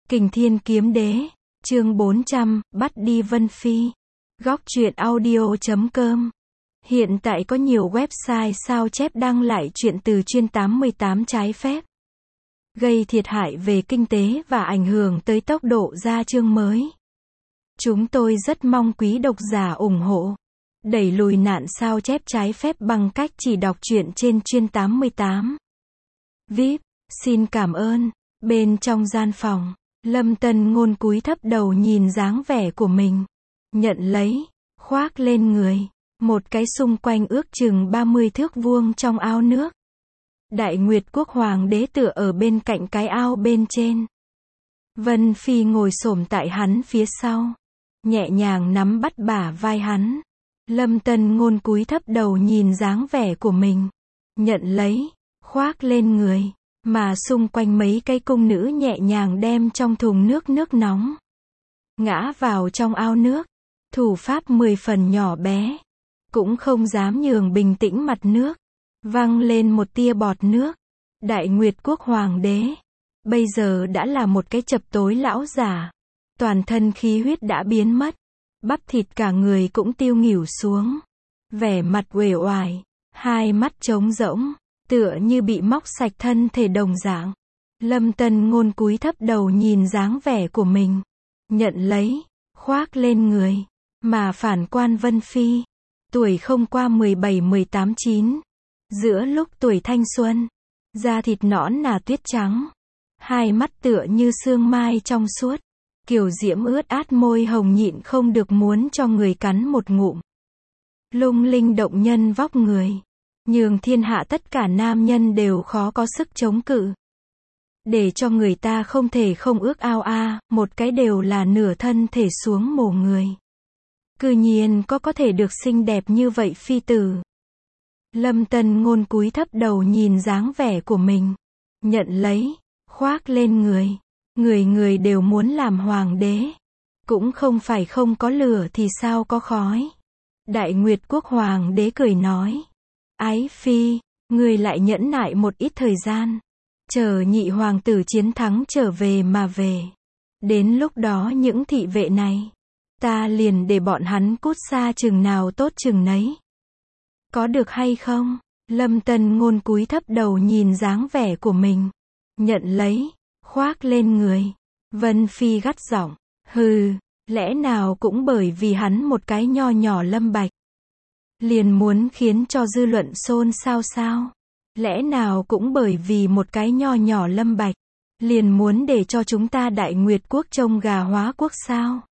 Kình Thiên Kiếm Đế, chương 400, bắt đi Vân Phi. Góc truyện audio.com. Hiện tại có nhiều website sao chép đăng lại chuyện từ chuyên 88 trái phép, gây thiệt hại về kinh tế và ảnh hưởng tới tốc độ ra chương mới. Chúng tôi rất mong quý độc giả ủng hộ, đẩy lùi nạn sao chép trái phép bằng cách chỉ đọc truyện trên chuyên 88. VIP, xin cảm ơn. Bên trong gian phòng, Lâm Tân Ngôn cúi thấp đầu nhìn dáng vẻ của mình, nhận lấy, khoác lên người, một cái xung quanh ước chừng 30 thước vuông trong ao nước. Đại Nguyệt Quốc Hoàng đế tựa ở bên cạnh cái ao bên trên. Vân Phi ngồi xổm tại hắn phía sau, nhẹ nhàng nắm bắt bả vai hắn. Lâm Tân Ngôn cúi thấp đầu nhìn dáng vẻ của mình, nhận lấy, khoác lên người, mà xung quanh mấy cái cung nữ nhẹ nhàng đem trong thùng nước nóng ngã vào trong ao nước. Thủ pháp 10 phần nhỏ bé, cũng không dám nhường bình tĩnh mặt nước, văng lên một tia bọt nước. Đại Nguyệt Quốc Hoàng đế bây giờ đã là một cái chập tối lão giả, toàn thân khí huyết đã biến mất, bắp thịt cả người cũng tiêu nghỉu xuống, vẻ mặt uể oải, hai mắt trống rỗng, tựa như bị móc sạch thân thể đồng dạng. Lâm Tân Ngôn cúi thấp đầu nhìn dáng vẻ của mình, nhận lấy, khoác lên người, mà phản quan Vân Phi, tuổi không qua 17-18-9, giữa lúc tuổi thanh xuân, da thịt nõn nà tuyết trắng, hai mắt tựa như sương mai trong suốt, kiều diễm ướt át môi hồng nhịn không được muốn cho người cắn một ngụm. Lung linh động nhân vóc người, nhường thiên hạ tất cả nam nhân đều khó có sức chống cự, để cho người ta không thể không ước ao một cái đều là nửa thân thể xuống mồ người. Cư nhiên có thể được xinh đẹp như vậy phi tử. Lâm Tân Ngôn cúi thấp đầu nhìn dáng vẻ của mình, nhận lấy, khoác lên người, người đều muốn làm hoàng đế, cũng không phải không có lửa thì sao có khói. Đại Nguyệt Quốc Hoàng đế cười nói, Ái Phi, người lại nhẫn nại một ít thời gian, chờ nhị hoàng tử chiến thắng trở về mà về. Đến lúc đó những thị vệ này, ta liền để bọn hắn cút xa chừng nào tốt chừng nấy. Có được hay không? Lâm Tân Ngôn cúi thấp đầu nhìn dáng vẻ của mình, nhận lấy, khoác lên người. Vân Phi gắt giọng, hừ, lẽ nào cũng bởi vì hắn một cái nho nhỏ Lâm Bạch, liền muốn khiến cho dư luận xôn xao sao? Lẽ nào cũng bởi vì một cái nho nhỏ Lâm Bạch, liền muốn để cho chúng ta Đại Nguyệt Quốc trông gà hóa quốc sao?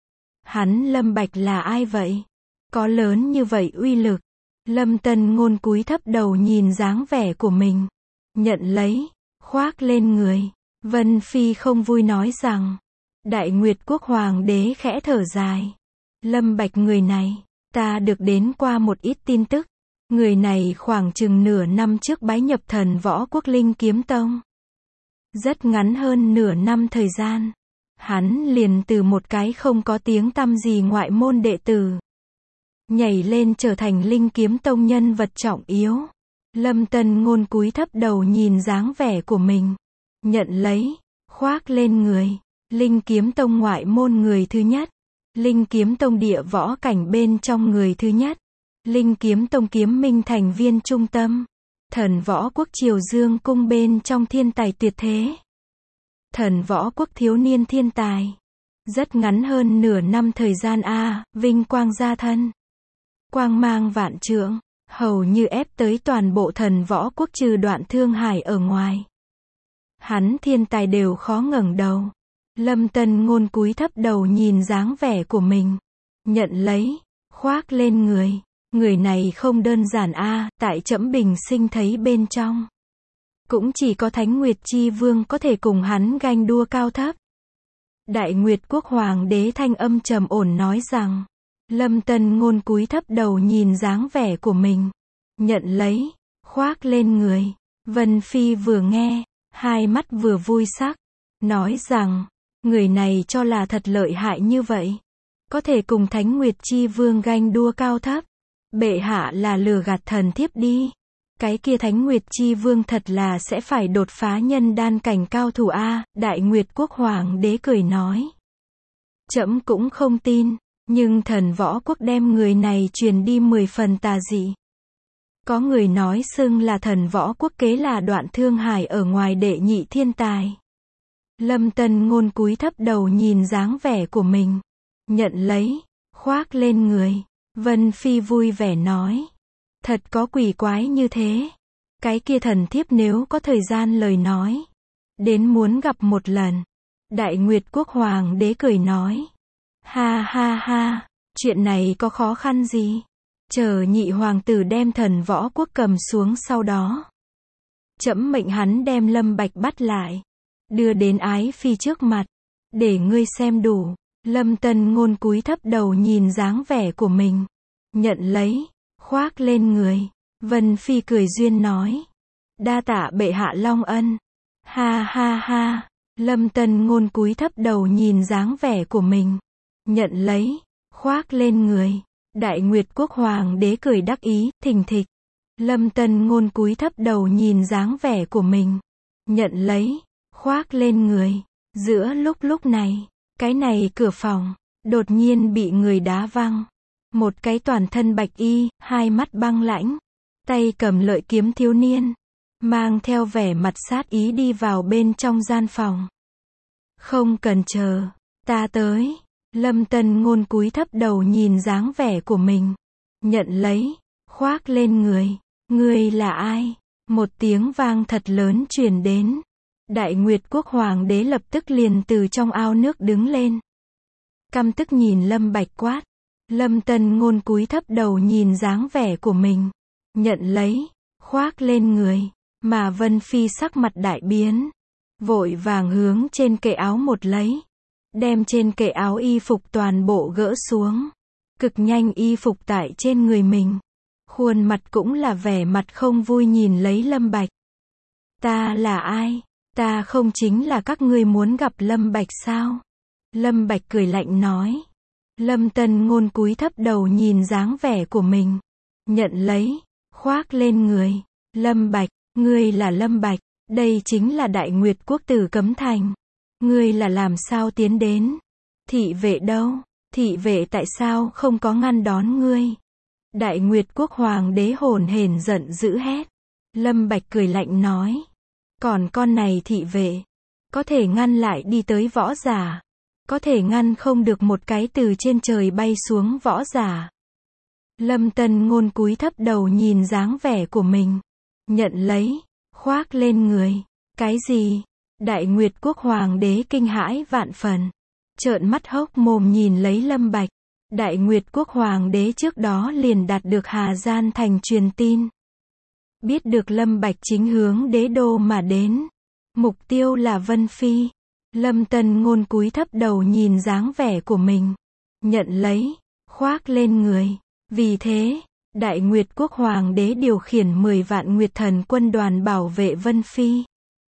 Hắn Lâm Bạch là ai vậy? Có lớn như vậy uy lực? Lâm Tân Ngôn cúi thấp đầu nhìn dáng vẻ của mình, nhận lấy, khoác lên người. Vân Phi không vui nói rằng, Đại Nguyệt Quốc Hoàng đế khẽ thở dài. Lâm Bạch người này, ta được đến qua một ít tin tức. Người này khoảng chừng nửa năm trước bái nhập Thần Võ Quốc Linh Kiếm Tông. Rất ngắn hơn nửa năm thời gian, hắn liền từ một cái không có tiếng tăm gì ngoại môn đệ tử, nhảy lên trở thành Linh Kiếm Tông nhân vật trọng yếu. Lâm Tân Ngôn cúi thấp đầu nhìn dáng vẻ của mình, nhận lấy, khoác lên người. Linh Kiếm Tông ngoại môn người thứ nhất, Linh Kiếm Tông địa võ cảnh bên trong người thứ nhất, Linh Kiếm Tông kiếm minh thành viên trung tâm, Thần Võ Quốc Triều Dương cung bên trong thiên tài tuyệt thế, Thần Võ Quốc thiếu niên thiên tài. Rất ngắn hơn nửa năm thời gian vinh quang gia thân, quang mang vạn trượng, hầu như ép tới toàn bộ Thần Võ Quốc trừ Đoạn Thương Hải ở ngoài. Hắn thiên tài đều khó ngẩng đầu. Lâm Tân Ngôn cúi thấp đầu nhìn dáng vẻ của mình, nhận lấy, khoác lên người. Người này không đơn giản tại trẫm bình sinh thấy bên trong, cũng chỉ có Thánh Nguyệt Chi Vương có thể cùng hắn ganh đua cao thấp. Đại Nguyệt Quốc Hoàng đế thanh âm trầm ổn nói rằng, Lâm Tân Ngôn cúi thấp đầu nhìn dáng vẻ của mình, nhận lấy, khoác lên người. Vân Phi vừa nghe, hai mắt vừa vui sắc, nói rằng, người này cho là thật lợi hại như vậy, có thể cùng Thánh Nguyệt Chi Vương ganh đua cao thấp. Bệ hạ là lừa gạt thần thiếp đi. Cái kia Thánh Nguyệt Chi Vương thật là sẽ phải đột phá nhân đan cảnh cao thủ a, Đại Nguyệt Quốc Hoàng đế cười nói. Trẫm cũng không tin, nhưng Thần Võ Quốc đem người này truyền đi 10 phần tà dị. Có người nói xưng là Thần Võ Quốc kế là Đoạn Thương Hải ở ngoài đệ nhị thiên tài. Lâm Tân Ngôn cúi thấp đầu nhìn dáng vẻ của mình. Nhận lấy, khoác lên người. Vân Phi vui vẻ nói. Thật có quỷ quái như thế. Cái kia thần thiếp nếu có thời gian lời nói. Đến muốn gặp một lần. Đại Nguyệt Quốc Hoàng đế cười nói. Ha ha ha, chuyện này có khó khăn gì? Chờ nhị hoàng tử đem Thần Võ Quốc cầm xuống sau đó. Trẫm mệnh hắn đem Lâm Bạch bắt lại. Đưa đến Ái Phi trước mặt. Để ngươi xem đủ. Lâm Tân Ngôn cúi thấp đầu nhìn dáng vẻ của mình. Nhận lấy, khoác lên người. Vân Phi cười duyên nói. Đa tạ bệ hạ long ân. Ha ha ha. Lâm Tân Ngôn cúi thấp đầu nhìn dáng vẻ của mình. Nhận lấy, khoác lên người. Đại Nguyệt Quốc Hoàng đế cười đắc ý, thình thịch. Lâm Tân Ngôn cúi thấp đầu nhìn dáng vẻ của mình. Nhận lấy, khoác lên người. Giữa lúc này, cái này cửa phòng, đột nhiên bị người đá văng. Một cái toàn thân bạch y, hai mắt băng lãnh, tay cầm lợi kiếm thiếu niên, mang theo vẻ mặt sát ý đi vào bên trong gian phòng. Không cần chờ, ta tới. Lâm Tân Ngôn cúi thấp đầu nhìn dáng vẻ của mình. Nhận lấy, khoác lên người. Ngươi là ai? Một tiếng vang thật lớn truyền đến. Đại Nguyệt Quốc Hoàng đế lập tức liền từ trong ao nước đứng lên. Căm tức nhìn Lâm Bạch quát. Lâm Tân Ngôn cúi thấp đầu nhìn dáng vẻ của mình. Nhận lấy, khoác lên người. Mà Vân Phi sắc mặt đại biến. Vội vàng hướng trên kệ áo một lấy. Đem trên kệ áo y phục toàn bộ gỡ xuống. Cực nhanh y phục tại trên người mình. Khuôn mặt cũng là vẻ mặt không vui nhìn lấy Lâm Bạch. Ta là ai? Ta không chính là các ngươi muốn gặp Lâm Bạch sao? Lâm Bạch cười lạnh nói. Lâm Tân Ngôn cúi thấp đầu nhìn dáng vẻ của mình. Nhận lấy, khoác lên người. Lâm Bạch, ngươi là Lâm Bạch, đây chính là Đại Nguyệt Quốc tử Cấm Thành. Ngươi là làm sao tiến đến? Thị vệ đâu? Thị vệ tại sao không có ngăn đón ngươi? Đại Nguyệt Quốc Hoàng đế hồn hển giận dữ hét. Lâm Bạch cười lạnh nói. Còn con này thị vệ, có thể ngăn lại đi tới võ giả. Có thể ngăn không được một cái từ trên trời bay xuống võ giả. Lâm Tân Ngôn cúi thấp đầu nhìn dáng vẻ của mình. Nhận lấy, khoác lên người. Cái gì? Đại Nguyệt Quốc Hoàng đế kinh hãi vạn phần. Trợn mắt hốc mồm nhìn lấy Lâm Bạch. Đại Nguyệt Quốc Hoàng đế trước đó liền đạt được Hà Gian Thành truyền tin. Biết được Lâm Bạch chính hướng đế đô mà đến. Mục tiêu là Vân Phi. Lâm Tân Ngôn cúi thấp đầu nhìn dáng vẻ của mình. Nhận lấy, khoác lên người. Vì thế, Đại Nguyệt Quốc Hoàng đế điều khiển 10 vạn Nguyệt Thần quân đoàn bảo vệ Vân Phi.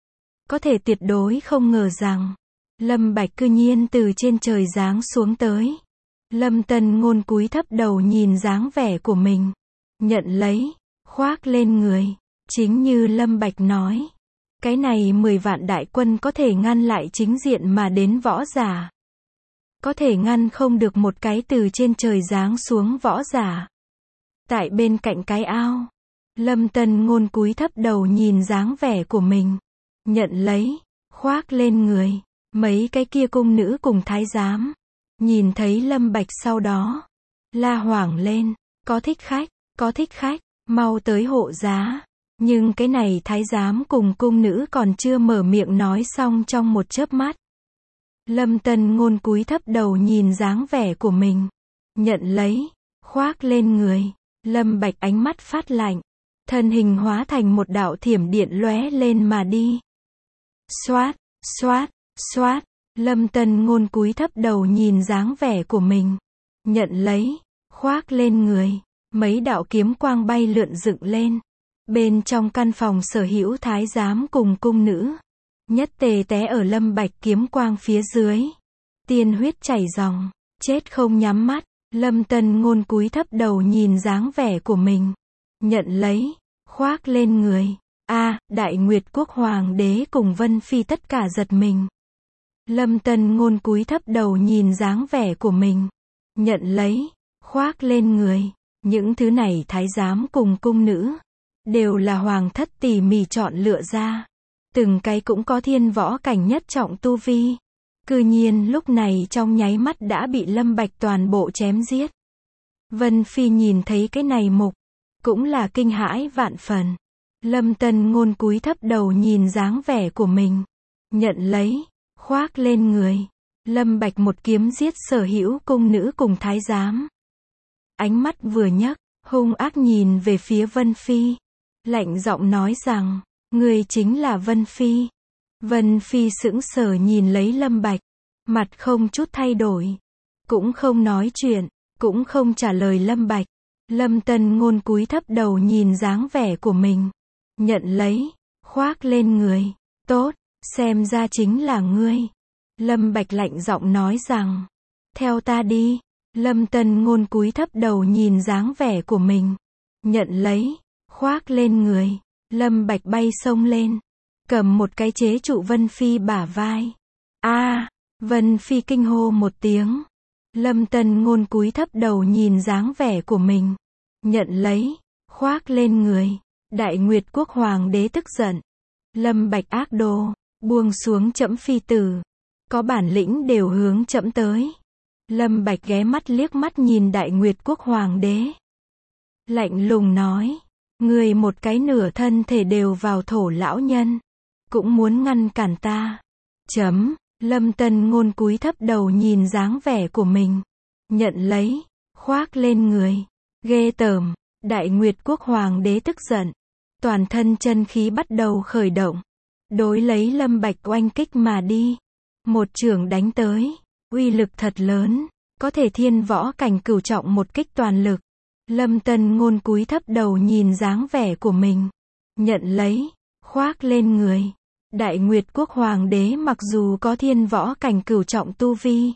Có thể tuyệt đối không ngờ rằng, Lâm Bạch cư nhiên từ trên trời giáng xuống tới. Lâm Tân Ngôn cúi thấp đầu nhìn dáng vẻ của mình. Nhận lấy, khoác lên người. Chính như Lâm Bạch nói. Cái này 10 vạn đại quân có thể ngăn lại chính diện mà đến võ giả. Có thể ngăn không được một cái từ trên trời giáng xuống võ giả. Tại bên cạnh cái ao, Lâm Tân Ngôn cúi thấp đầu nhìn dáng vẻ của mình. Nhận lấy, khoác lên người. Mấy cái kia cung nữ cùng thái giám. Nhìn thấy Lâm Bạch sau đó. La hoảng lên. Có thích khách, mau tới hộ giá. Nhưng cái này thái giám cùng cung nữ còn chưa mở miệng nói xong trong một chớp mắt. Lâm Tân Ngôn cúi thấp đầu nhìn dáng vẻ của mình. Nhận lấy, khoác lên người. Lâm Bạch ánh mắt phát lạnh. Thân hình hóa thành một đạo thiểm điện lóe lên mà đi. Xoát, xoát, xoát. Lâm Tân Ngôn cúi thấp đầu nhìn dáng vẻ của mình. Nhận lấy, khoác lên người. Mấy đạo kiếm quang bay lượn dựng lên. Bên trong căn phòng sở hữu thái giám cùng cung nữ. Nhất tề té ở Lâm Bạch kiếm quang phía dưới. Tiên huyết chảy ròng. Chết không nhắm mắt. Lâm Tân Ngôn cúi thấp đầu nhìn dáng vẻ của mình. Nhận lấy, khoác lên người. Đại Nguyệt Quốc Hoàng đế cùng Vân Phi tất cả giật mình. Lâm Tân Ngôn cúi thấp đầu nhìn dáng vẻ của mình. Nhận lấy, khoác lên người. Những thứ này thái giám cùng cung nữ, đều là hoàng thất tỉ mỉ chọn lựa ra. Từng cái cũng có thiên võ cảnh nhất trọng tu vi. Cư nhiên lúc này trong nháy mắt đã bị Lâm Bạch toàn bộ chém giết. Vân Phi nhìn thấy cái này mục, cũng là kinh hãi vạn phần. Lâm Tân Ngôn cúi thấp đầu nhìn dáng vẻ của mình. Nhận lấy, khoác lên người. Lâm Bạch một kiếm giết sở hữu cung nữ cùng thái giám. Ánh mắt vừa nhấc, hung ác nhìn về phía Vân Phi. Lạnh giọng nói rằng, người chính là Vân Phi. Vân Phi sững sờ nhìn lấy Lâm Bạch. Mặt không chút thay đổi. Cũng không nói chuyện, cũng không trả lời Lâm Bạch. Lâm Tân Ngôn cúi thấp đầu nhìn dáng vẻ của mình. Nhận lấy, khoác lên người. Tốt, xem ra chính là ngươi. Lâm Bạch lạnh giọng nói rằng, theo ta đi. Lâm Tân Ngôn cúi thấp đầu nhìn dáng vẻ của mình. Nhận lấy, khoác lên người. Lâm Bạch bay xông lên, cầm một cái chế trụ Vân Phi bả vai. Vân Phi kinh hô một tiếng. Lâm Tân Ngôn cúi thấp đầu nhìn dáng vẻ của mình. Nhận lấy, khoác lên người. Đại Nguyệt Quốc Hoàng đế tức giận. Lâm Bạch ác đồ, buông xuống trẫm phi tử. Có bản lĩnh đều hướng trẫm tới. Lâm Bạch ghé mắt liếc mắt nhìn Đại Nguyệt Quốc Hoàng đế. Lạnh lùng nói, người một cái nửa thân thể đều vào thổ lão nhân, cũng muốn ngăn cản ta. Lâm Tân Ngôn cúi thấp đầu nhìn dáng vẻ của mình. Nhận lấy, khoác lên người. Ghê tởm. Đại Nguyệt Quốc Hoàng đế tức giận. Toàn thân chân khí bắt đầu khởi động. Đối lấy Lâm Bạch oanh kích mà đi. Một chưởng đánh tới. Uy lực thật lớn. Có thể thiên võ cảnh cửu trọng một kích toàn lực. Lâm Tân Ngôn cúi thấp đầu nhìn dáng vẻ của mình. Nhận lấy, khoác lên người. Đại Nguyệt Quốc Hoàng đế mặc dù có thiên võ cảnh cửu trọng tu vi.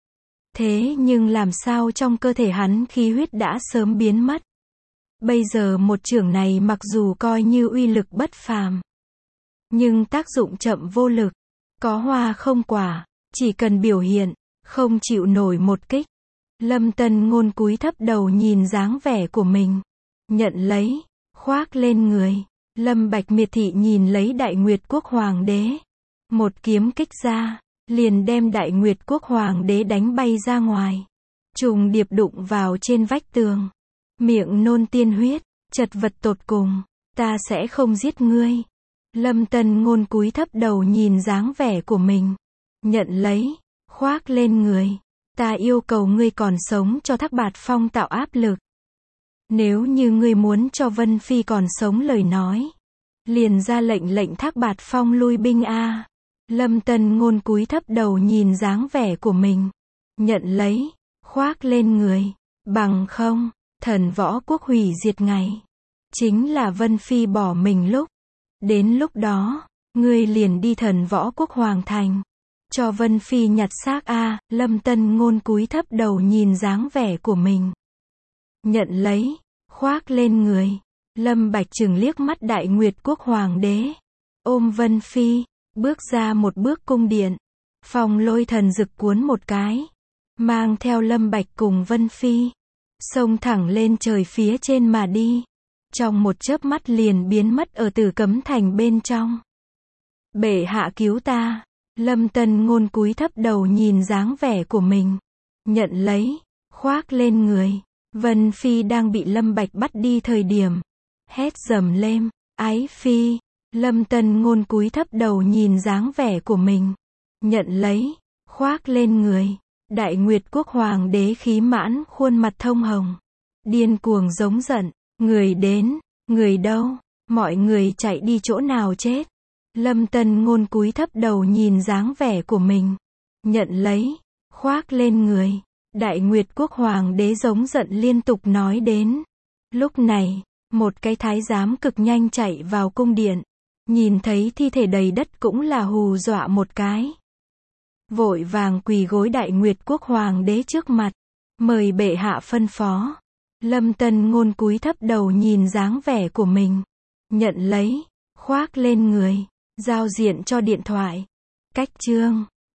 Thế nhưng làm sao trong cơ thể hắn khí huyết đã sớm biến mất. Bây giờ một chưởng này mặc dù coi như uy lực bất phàm. Nhưng tác dụng chậm vô lực. Có hoa không quả. Chỉ cần biểu hiện, không chịu nổi một kích. Lâm Tân Ngôn cúi thấp đầu nhìn dáng vẻ của mình. Nhận lấy, khoác lên người. Lâm Bạch miệt thị nhìn lấy Đại Nguyệt Quốc Hoàng đế. Một kiếm kích ra, liền đem Đại Nguyệt Quốc Hoàng đế đánh bay ra ngoài. Trùng điệp đụng vào trên vách tường. Miệng nôn tiên huyết, chật vật tột cùng. Ta sẽ không giết ngươi. Lâm Tân Ngôn cúi thấp đầu nhìn dáng vẻ của mình. Nhận lấy, khoác lên người. Ta yêu cầu ngươi còn sống cho Thác Bạt Phong tạo áp lực. Nếu như ngươi muốn cho Vân Phi còn sống lời nói, liền ra lệnh Thác Bạt Phong lui binh a. Lâm Tân Ngôn cúi thấp đầu nhìn dáng vẻ của mình. Nhận lấy, khoác lên người. Bằng không, thần võ quốc hủy diệt ngày. Chính là Vân Phi bỏ mình lúc. Đến lúc đó, ngươi liền đi thần võ quốc hoàng thành. Cho Vân Phi nhặt xác a. Lâm Tân Ngôn cúi thấp đầu nhìn dáng vẻ của mình. Nhận lấy, khoác lên người. Lâm Bạch chừng liếc mắt Đại Nguyệt Quốc Hoàng đế. Ôm Vân Phi, bước ra một bước cung điện. Phong Lôi Thần Dực cuốn một cái. Mang theo Lâm Bạch cùng Vân Phi. Xông thẳng lên trời phía trên mà đi. Trong một chớp mắt liền biến mất ở Tử Cấm Thành bên trong. Bệ hạ cứu ta. Lâm Tân Ngôn cúi thấp đầu nhìn dáng vẻ của mình. Nhận lấy, khoác lên người. Vân Phi đang bị Lâm Bạch bắt đi thời điểm. Hét dầm lên, ái phi. Lâm Tân Ngôn cúi thấp đầu nhìn dáng vẻ của mình. Nhận lấy, khoác lên người. Đại Nguyệt Quốc Hoàng đế khí mãn khuôn mặt thông hồng. Điên cuồng giống giận. Người đến, người đâu, mọi người chạy đi chỗ nào chết. Lâm Tân Ngôn cúi thấp đầu nhìn dáng vẻ của mình. Nhận lấy, khoác lên người. Đại Nguyệt Quốc Hoàng đế giống giận liên tục nói đến. Lúc này, một cái thái giám cực nhanh chạy vào cung điện. Nhìn thấy thi thể đầy đất cũng là hù dọa một cái. Vội vàng quỳ gối Đại Nguyệt Quốc Hoàng đế trước mặt. Mời bệ hạ phân phó. Lâm Tân Ngôn cúi thấp đầu nhìn dáng vẻ của mình. nhận lấy, khoác lên người, giao diện cho điện thoại. Cách chương